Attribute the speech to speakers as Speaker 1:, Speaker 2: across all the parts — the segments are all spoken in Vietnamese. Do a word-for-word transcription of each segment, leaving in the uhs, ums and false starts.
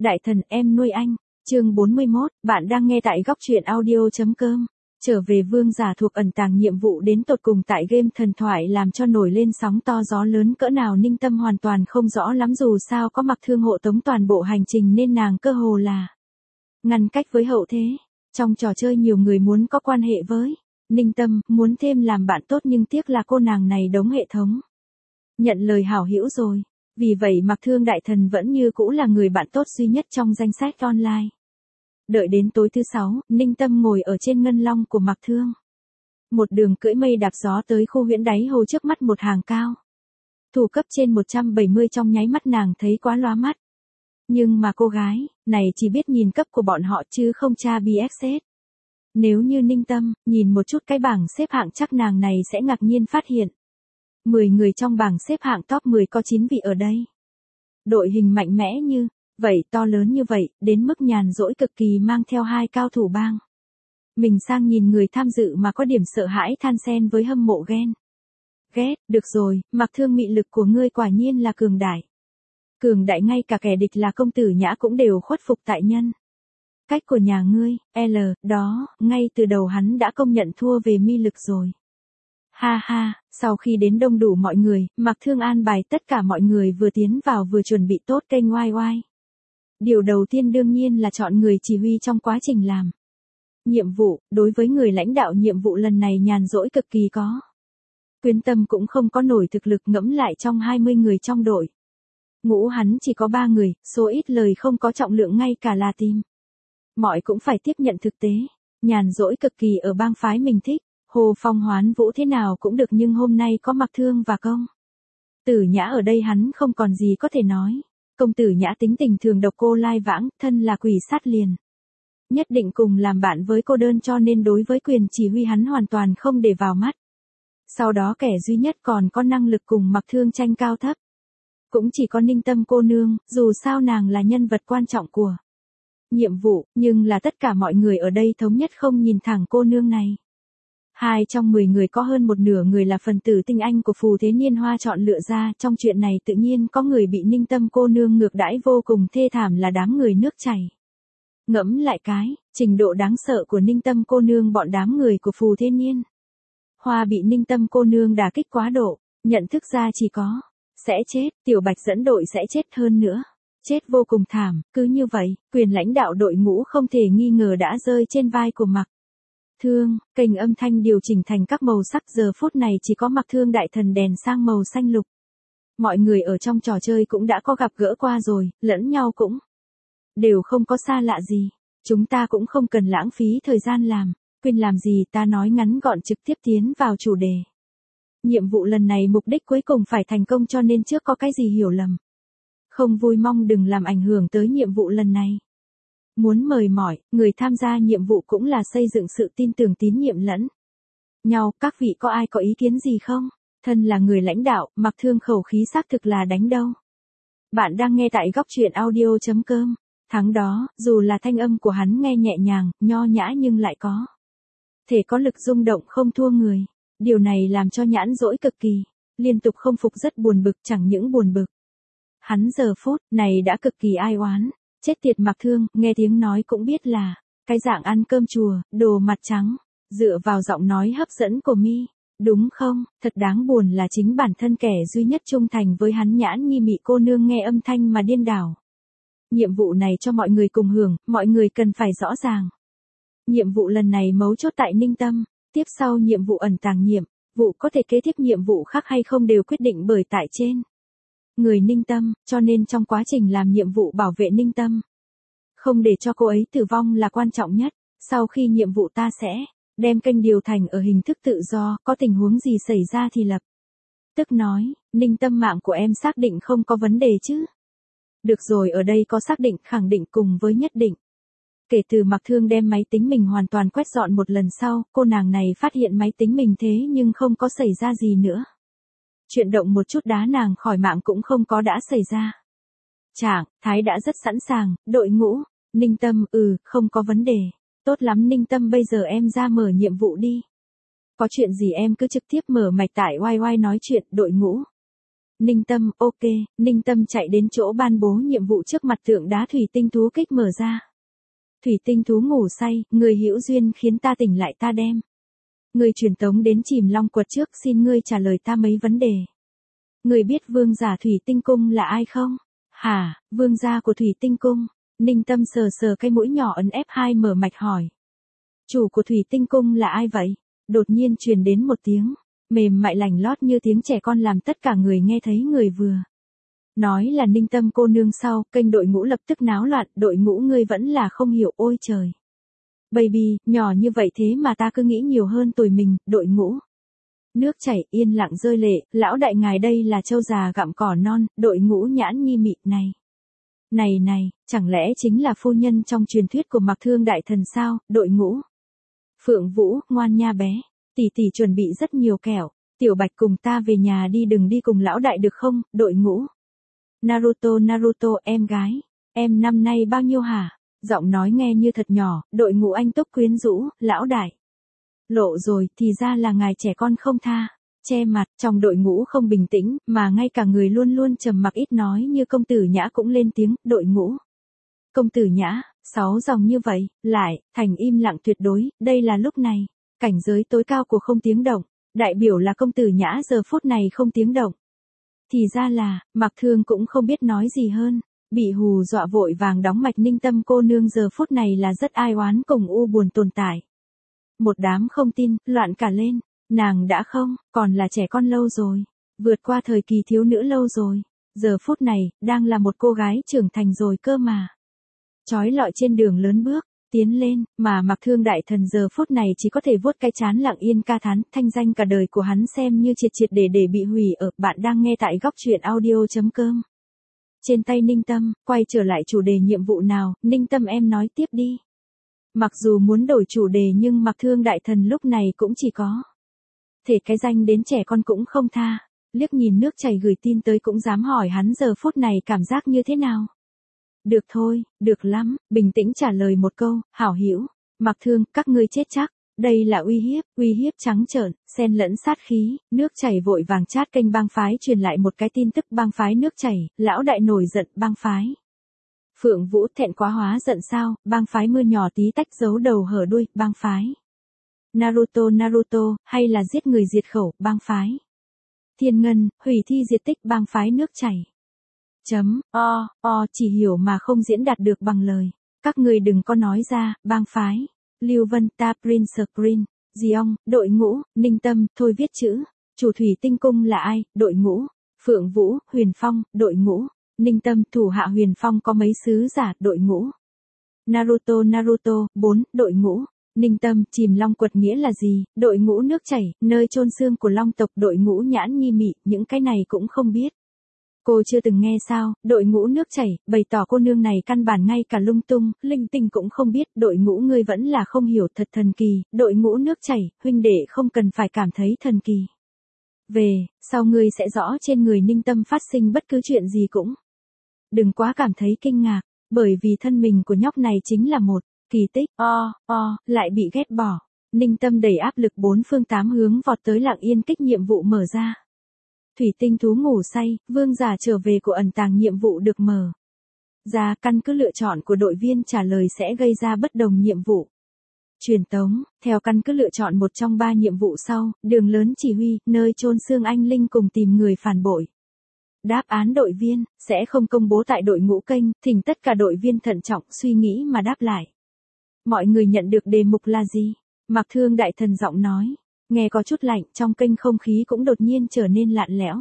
Speaker 1: Đại thần em nuôi anh, chương bốn mươi mốt, bạn đang nghe tại góc truyện audio.com. Trở về vương giả thuộc ẩn tàng nhiệm vụ đến tột cùng tại game thần thoại làm cho nổi lên sóng to gió lớn cỡ nào Ninh Tâm hoàn toàn không rõ lắm dù sao có Mặc Thương hộ tống toàn bộ hành trình nên nàng cơ hồ là ngăn cách với hậu thế. Trong trò chơi nhiều người muốn có quan hệ với Ninh Tâm, muốn thêm làm bạn tốt nhưng tiếc là cô nàng này đống hệ thống. Nhận lời hảo hữu rồi. Vì vậy Mặc Thương đại thần vẫn như cũ là người bạn tốt duy nhất trong danh sách online. Đợi đến tối thứ sáu, Ninh Tâm ngồi ở trên ngân long của Mặc Thương. Một đường cưỡi mây đạp gió tới khu huyễn đáy hồ trước mắt một hàng cao. Thủ cấp trên một trăm bảy mươi trong nháy mắt nàng thấy quá lóa mắt. Nhưng mà cô gái này chỉ biết nhìn cấp của bọn họ chứ không tra bê ép ét. Nếu như Ninh Tâm nhìn một chút cái bảng xếp hạng chắc nàng này sẽ ngạc nhiên phát hiện. mười người trong bảng xếp hạng top mười có chín vị ở đây. Đội hình mạnh mẽ như vậy, to lớn như vậy, đến mức nhàn rỗi cực kỳ mang theo hai cao thủ bang. Mình sang nhìn người tham dự mà có điểm sợ hãi than xen với hâm mộ ghen. Ghét, được rồi, Mặc Thương mị lực của ngươi quả nhiên là cường đại. Cường đại ngay cả kẻ địch là công tử Nhã cũng đều khuất phục tại nhân. Cách của nhà ngươi, L, đó, ngay từ đầu hắn đã công nhận thua về mị lực rồi. Ha ha, sau khi đến đông đủ mọi người, Mặc Thương an bài tất cả mọi người vừa tiến vào vừa chuẩn bị tốt kênh oai oai. Điều đầu tiên đương nhiên là chọn người chỉ huy trong quá trình làm nhiệm vụ. Đối với người lãnh đạo nhiệm vụ lần này nhàn rỗi cực kỳ có quyến tâm cũng không có nổi thực lực ngẫm lại trong hai mươi người trong đội. Ngũ hắn chỉ có ba người, số ít lời không có trọng lượng ngay cả là team. Mọi cũng phải tiếp nhận thực tế, nhàn rỗi cực kỳ ở bang phái mình thích. Hồ Phong Hoán Vũ thế nào cũng được nhưng hôm nay có Mặc Thương và công tử Nhã ở đây hắn không còn gì có thể nói. Công tử Nhã tính tình thường độc cô lai vãng, thân là quỷ sát liền. Nhất định cùng làm bạn với cô đơn cho nên đối với quyền chỉ huy hắn hoàn toàn không để vào mắt. Sau đó kẻ duy nhất còn có năng lực cùng Mặc Thương tranh cao thấp. Cũng chỉ có Ninh Tâm cô nương, dù sao nàng là nhân vật quan trọng của nhiệm vụ, nhưng là tất cả mọi người ở đây thống nhất không nhìn thẳng cô nương này. Hai trong mười người có hơn một nửa người là phần tử tinh anh của phù thế niên hoa chọn lựa ra, trong chuyện này tự nhiên có người bị Ninh Tâm cô nương ngược đãi vô cùng thê thảm là đám người nước chảy. Ngẫm lại cái, trình độ đáng sợ của Ninh Tâm cô nương bọn đám người của phù thế niên hoa bị Ninh Tâm cô nương đả kích quá độ, nhận thức ra chỉ có sẽ chết, Tiểu Bạch dẫn đội sẽ chết hơn nữa. Chết vô cùng thảm, cứ như vậy, quyền lãnh đạo đội ngũ không thể nghi ngờ đã rơi trên vai của Mặc Thương. Kênh âm thanh điều chỉnh thành các màu sắc giờ phút này chỉ có Mặc Thương đại thần đèn sang màu xanh lục. Mọi người ở trong trò chơi cũng đã có gặp gỡ qua rồi, lẫn nhau cũng đều không có xa lạ gì. Chúng ta cũng không cần lãng phí thời gian làm, quên làm gì ta nói ngắn gọn trực tiếp tiến vào chủ đề. Nhiệm vụ lần này mục đích cuối cùng phải thành công cho nên trước có cái gì hiểu lầm. Không vui mong đừng làm ảnh hưởng tới nhiệm vụ lần này. Muốn mời mỏi, người tham gia nhiệm vụ cũng là xây dựng sự tin tưởng tín nhiệm lẫn nhau. Các vị có ai có ý kiến gì không? Thân là người lãnh đạo, Mặc Thương khẩu khí xác thực là đánh đâu. Bạn đang nghe tại góc truyện audio.com. Tháng đó, dù là thanh âm của hắn nghe nhẹ nhàng, nho nhã nhưng lại có thể có lực rung động không thua người. Điều này làm cho nhãn dỗi cực kỳ, liên tục không phục rất buồn bực, chẳng những buồn bực. Hắn giờ phút này đã cực kỳ ai oán. Chết tiệt Mặc Thương, nghe tiếng nói cũng biết là cái dạng ăn cơm chùa, đồ mặt trắng, dựa vào giọng nói hấp dẫn của mi, đúng không? Thật đáng buồn là chính bản thân kẻ duy nhất trung thành với hắn nhãn nhi mị cô nương nghe âm thanh mà điên đảo. Nhiệm vụ này cho mọi người cùng hưởng, mọi người cần phải rõ ràng. Nhiệm vụ lần này mấu chốt tại Ninh Tâm, tiếp sau nhiệm vụ ẩn tàng nhiệm vụ có thể kế tiếp nhiệm vụ khác hay không đều quyết định bởi tại trên người Ninh Tâm, cho nên trong quá trình làm nhiệm vụ bảo vệ Ninh Tâm, không để cho cô ấy tử vong là quan trọng nhất. Sau khi nhiệm vụ ta sẽ đem kênh điều thành ở hình thức tự do, có tình huống gì xảy ra thì lập tức nói, Ninh Tâm mạng của em xác định không có vấn đề chứ? Được rồi, ở đây có xác định, khẳng định cùng với nhất định. Kể từ Mặc Thương đem máy tính mình hoàn toàn quét dọn một lần sau, cô nàng này phát hiện máy tính mình thế nhưng không có xảy ra gì nữa. Chuyện động một chút đá nàng khỏi mạng cũng không có đã xảy ra. Trạng thái đã rất sẵn sàng, đội ngũ, Ninh Tâm, ừ, không có vấn đề. Tốt lắm Ninh Tâm, bây giờ em ra mở nhiệm vụ đi. Có chuyện gì em cứ trực tiếp mở mạch tại oai oai nói chuyện, đội ngũ. Ninh Tâm, ok, Ninh Tâm chạy đến chỗ ban bố nhiệm vụ trước mặt tượng đá thủy tinh thú kích mở ra. Thủy tinh thú ngủ say, người hữu duyên khiến ta tỉnh lại ta đem. Người truyền tống đến Chìm Long Quật trước, xin ngươi trả lời ta mấy vấn đề. Người biết vương giả thủy tinh cung là ai không? Hả, vương gia của thủy tinh cung? Ninh Tâm sờ sờ cái mũi nhỏ ấn ép hai mở mạch hỏi. Chủ của thủy tinh cung là ai vậy? Đột nhiên truyền đến một tiếng, mềm mại lành lót như tiếng trẻ con làm tất cả người nghe thấy người vừa. Nói là Ninh Tâm cô nương sau, kênh đội ngũ lập tức náo loạn, đội ngũ ngươi vẫn là không hiểu ôi trời. Baby, nhỏ như vậy thế mà ta cứ nghĩ nhiều hơn tuổi mình, đội ngũ. Nước chảy yên lặng rơi lệ, lão đại ngài đây là trâu già gặm cỏ non, đội ngũ nhãn nhi mị này. Này này, chẳng lẽ chính là phu nhân trong truyền thuyết của Mạc Thương đại thần sao, đội ngũ. Phượng Vũ, ngoan nha bé, tỷ tỷ chuẩn bị rất nhiều kẹo, Tiểu Bạch cùng ta về nhà đi đừng đi cùng lão đại được không, đội ngũ. Naruto Naruto em gái, em năm nay bao nhiêu hả? Giọng nói nghe như thật nhỏ, đội ngũ anh túc quyến rũ, lão đại. Lộ rồi, thì ra là ngài trẻ con không tha. Che mặt, trong đội ngũ không bình tĩnh, mà ngay cả người luôn luôn trầm mặc ít nói như công tử Nhã cũng lên tiếng, đội ngũ. Công tử Nhã, sáu dòng như vậy, lại, thành im lặng tuyệt đối, đây là lúc này, cảnh giới tối cao của không tiếng động, đại biểu là công tử Nhã giờ phút này không tiếng động. Thì ra là, Mạc Thương cũng không biết nói gì hơn, bị hù dọa vội vàng đóng mạch. Ninh Tâm cô nương giờ phút này là rất ai oán cùng u buồn tồn tại. Một đám không tin, loạn cả lên, nàng đã không, còn là trẻ con lâu rồi, vượt qua thời kỳ thiếu nữ lâu rồi, giờ phút này, đang là một cô gái trưởng thành rồi cơ mà. Chói lọi trên đường lớn bước, tiến lên, mà Mạc Thương đại thần giờ phút này chỉ có thể vuốt cái trán lặng yên ca thán, thanh danh cả đời của hắn xem như triệt triệt để để bị hủy ở. Bạn đang nghe tại góc truyện audio.com. Trên tay Ninh Tâm, quay trở lại chủ đề nhiệm vụ nào, Ninh Tâm em nói tiếp đi. Mặc dù muốn đổi chủ đề nhưng Mạc Thương đại thần lúc này cũng chỉ có thể cái danh đến trẻ con cũng không tha, liếc nhìn nước chảy gửi tin tới cũng dám hỏi hắn giờ phút này cảm giác như thế nào. Được thôi, được lắm, bình tĩnh trả lời một câu, hảo hữu, Mạc Thương, các ngươi chết chắc, đây là uy hiếp, uy hiếp trắng trợn, xen lẫn sát khí, nước chảy vội vàng chat kênh bang phái truyền lại một cái tin tức bang phái nước chảy, lão đại nổi giận bang phái. Phượng Vũ thẹn quá hóa giận sao, bang phái mưa nhỏ tí tách giấu đầu hở đuôi, bang phái. Naruto Naruto, hay là giết người diệt khẩu, bang phái. Thiên Ngân, hủy thi diệt tích bang phái nước chảy. Chấm, o, o, chỉ hiểu mà không diễn đạt được bằng lời. Các người đừng có nói ra, bang phái. Lưu Vân, ta Prince Green, Diong, đội ngũ, Ninh Tâm, thôi viết chữ. Chủ thủy tinh cung là ai, đội ngũ. Phượng Vũ, Huyền Phong, đội ngũ. Ninh Tâm, thủ hạ Huyền Phong có mấy sứ giả, đội ngũ. Naruto Naruto, bốn, đội ngũ. Ninh Tâm, Chìm Long Quật nghĩa là gì, đội ngũ nước chảy, nơi chôn xương của Long tộc, đội ngũ nhãn nhi mị, những cái này cũng không biết. Cô chưa từng nghe sao, đội ngũ nước chảy, bày tỏ cô nương này căn bản ngay cả lung tung, linh tinh cũng không biết, đội ngũ ngươi vẫn là không hiểu thật thần kỳ, đội ngũ nước chảy, huynh đệ không cần phải cảm thấy thần kỳ. Về, sau ngươi sẽ rõ trên người Ninh Tâm phát sinh bất cứ chuyện gì cũng. Đừng quá cảm thấy kinh ngạc, bởi vì thân mình của nhóc này chính là một kỳ tích, o, o, lại bị ghét bỏ. Ninh Tâm đầy áp lực bốn phương tám hướng vọt tới lặng yên kích nhiệm vụ mở ra. Thủy tinh thú ngủ say, vương giả trở về của ẩn tàng nhiệm vụ được mở ra, căn cứ lựa chọn của đội viên trả lời sẽ gây ra bất đồng nhiệm vụ. Truyền tống, theo căn cứ lựa chọn một trong ba nhiệm vụ sau, đường lớn chỉ huy, nơi chôn xương anh linh cùng tìm người phản bội. Đáp án đội viên, sẽ không công bố tại đội ngũ kênh, thỉnh tất cả đội viên thận trọng suy nghĩ mà đáp lại. Mọi người nhận được đề mục là gì? Mạc Thương đại thần giọng nói. Nghe có chút lạnh, trong kênh không khí cũng đột nhiên trở nên lạnh lẽo.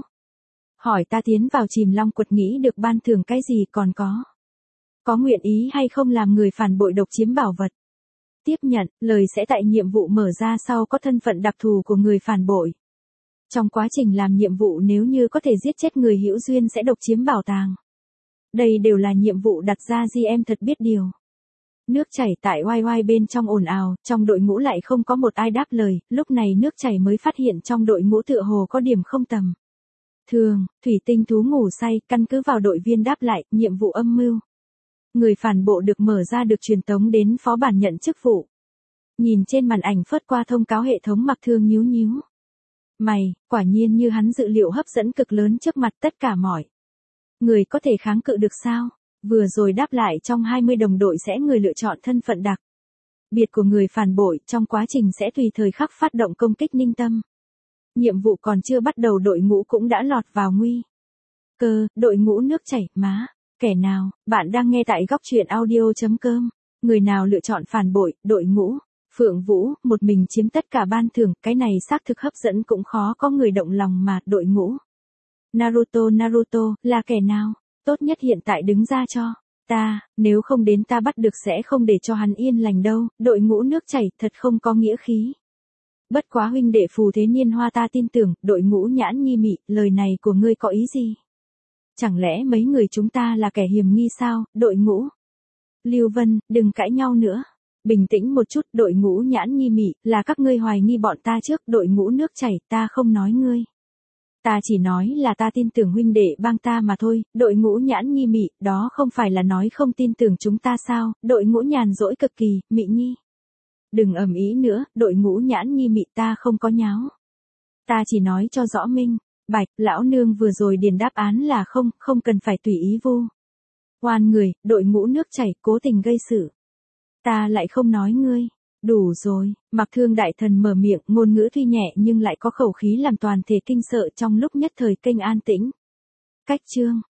Speaker 1: Hỏi ta tiến vào Chìm Long Quật nghĩ được ban thưởng cái gì còn có. Có nguyện ý hay không làm người phản bội độc chiếm bảo vật. Tiếp nhận, lời sẽ tại nhiệm vụ mở ra sau có thân phận đặc thù của người phản bội. Trong quá trình làm nhiệm vụ nếu như có thể giết chết người hữu duyên sẽ độc chiếm bảo tàng. Đây đều là nhiệm vụ đặt ra G M thật biết điều. Nước chảy tại oai oai bên trong ồn ào, trong đội ngũ lại không có một ai đáp lời, lúc này nước chảy mới phát hiện trong đội ngũ tựa hồ có điểm không tầm. Thường, thủy tinh thú ngủ say, căn cứ vào đội viên đáp lại, nhiệm vụ âm mưu. Người phản bộ được mở ra được truyền tống đến phó bản nhận chức vụ. Nhìn trên màn ảnh phớt qua thông cáo hệ thống Mạc Thương nhíu nhíu Mày, quả nhiên như hắn dự liệu hấp dẫn cực lớn trước mặt tất cả mọi người có thể kháng cự được sao? Vừa rồi đáp lại trong hai mươi đồng đội sẽ người lựa chọn thân phận đặc biệt của người phản bội, trong quá trình sẽ tùy thời khắc phát động công kích Ninh Tâm. Nhiệm vụ còn chưa bắt đầu đội ngũ cũng đã lọt vào nguy cơ, đội ngũ nước chảy, má, kẻ nào, bạn đang nghe tại góc truyện audio.com, người nào lựa chọn phản bội, đội ngũ, Phượng Vũ, một mình chiếm tất cả ban thưởng, cái này xác thực hấp dẫn cũng khó có người động lòng mà, đội ngũ. Naruto Naruto, là kẻ nào, tốt nhất hiện tại đứng ra cho ta, nếu không đến ta bắt được sẽ không để cho hắn yên lành đâu, đội ngũ nước chảy, thật không có nghĩa khí. Bất quá huynh đệ Phù Thế Niên Hoa ta tin tưởng, đội ngũ Nhãn Nhi Mị, lời này của ngươi có ý gì? Chẳng lẽ mấy người chúng ta là kẻ hiểm nghi sao, đội ngũ? Lưu Vân, đừng cãi nhau nữa. Bình tĩnh một chút, đội ngũ Nhãn Nhi Mị, là các ngươi hoài nghi bọn ta trước, đội ngũ nước chảy, ta không nói ngươi. Ta chỉ nói là ta tin tưởng huynh đệ bang ta mà thôi, đội ngũ Nhãn Nhi Mị, đó không phải là nói không tin tưởng chúng ta sao, đội ngũ nhàn rỗi cực kỳ, Mị Nhi. Đừng ầm ĩ nữa, đội ngũ Nhãn Nhi Mị, ta không có nháo. Ta chỉ nói cho rõ minh, bạch, lão nương vừa rồi điền đáp án là không, không cần phải tùy ý vu oan người, đội ngũ nước chảy, cố tình gây sự. Ta lại không nói ngươi. Đủ rồi, Mặc Thương đại thần mở miệng, ngôn ngữ tuy nhẹ nhưng lại có khẩu khí làm toàn thể kinh sợ, trong lúc nhất thời kênh an tĩnh. Cách chương